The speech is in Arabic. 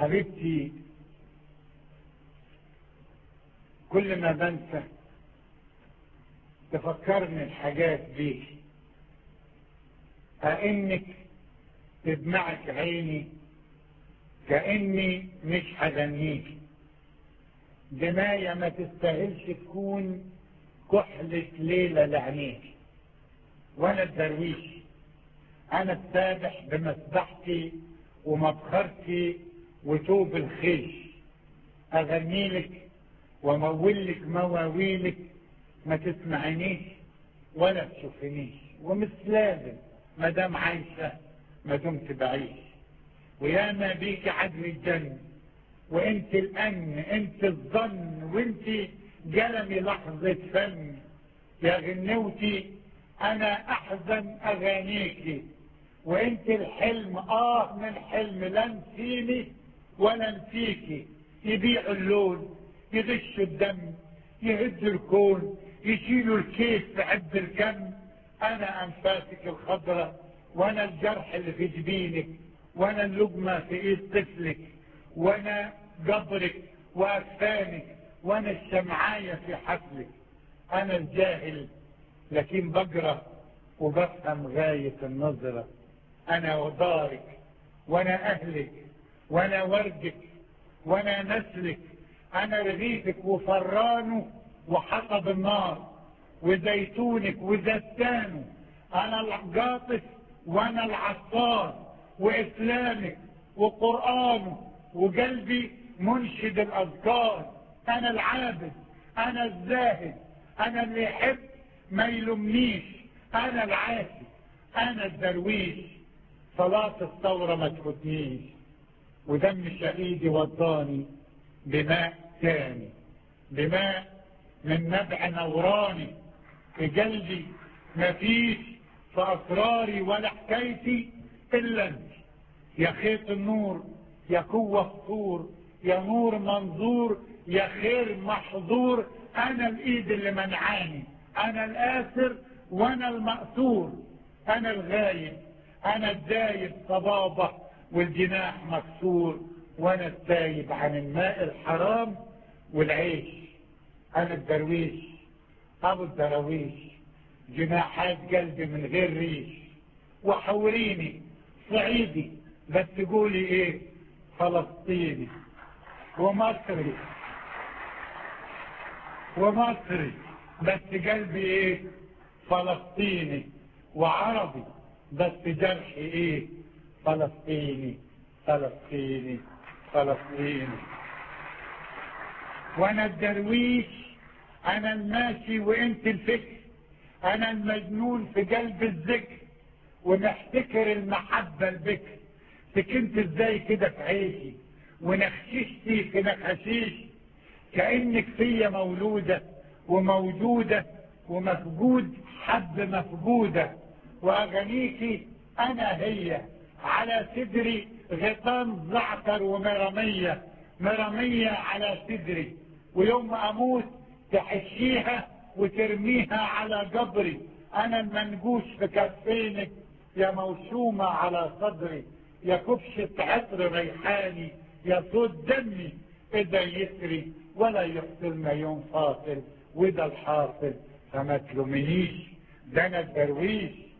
حبيبتي، كل ما بنسى تفكرني الحاجات دي، كأنك تدمعك عيني، كأني مش هدنيك. دماية ما تستاهلش تكون كحلة ليلة لعينيك. وانا الدرويش، انا السابح بمسبحتي ومبخرتي وتوب الخيش، اغنيلك ومولك مواويلك، ما تسمعنيش ولا تشوفنيش. ومش لازم مدام عايشة ما دمت بعيش، وياما بيك عدل الجن، وانت الامن انت الظن، وانت جلمي لحظة فن. يا غنوتي انا احزن اغانيكي، وانت الحلم من حلم لا نسيني ولا نسيكي. يبيعوا اللون، يغشوا الدم، يهدوا الكون، يشيلوا الكيس في عد الكم. انا انفاسك الخضراء، وانا الجرح اللي في جبينك، وانا اللقمة في ايد طفلك، وانا قبرك واكفانك، وانا الشمعاية في حفلك. انا الجاهل لكن بقرأ وبفهم غاية النظرة. انا ودارك وانا اهلك وانا وردك وانا نسلك. انا رغيفك وفرانه وحطب النار وزيتونك وزتانه. انا القاطف وانا العطار، واسلامك وقرآنه، وقلبي منشد الاذكار. انا العابد انا الزاهد، انا اللي يحب ما يلومنيش، انا العاسي انا الدرويش. صلاة الثورة ما تفوتنيش، ودم شهيدي وضاني بماء تاني، بماء من نبع نوراني. في قلبي مفيش في اسراري ولا حكايتي الا انت. يا خيط النور، يا قوة الصور، يا نور منظور، يا خير محظور. انا الايد اللي منعاني، انا الاسر وانا المأسور. انا الغايب انا الدايب صبابة والجناح مكسور، وانا التايب عن الماء الحرام والعيش. انا الدرويش ابو الدراويش، جناحات قلبي من غير ريش. وحوريني صعيدي بس تقولي ايه؟ فلسطيني ومصري، ومصري بس قلبي ايه؟ فلسطيني. وعربي بس جرحي ايه؟ فلسطيني فلسطيني فلسطيني. وانا الدرويش انا الماشي وانت الفكر، انا المجنون في قلب الذكر ومحتكر المحبة البكر. سكنت ازاي كده في عيشي ونخششتي في نخشيش، كأنك فيا مولودة وموجودة ومفقود حد مفقودة. واغانيكي انا هي، على صدري غطام زعتر ومرمية، مرمية على صدري. ويوم ما اموت تحشيها وترميها على قبري. انا المنقوش في كفينك يا موسومة على صدري، يا كبشة عطر ريحاني، يا صوت دمي اذا يسري ولا يقتلنا يوم فاصل. وده الحاصل فما تلومنيش، ده انا الدرويش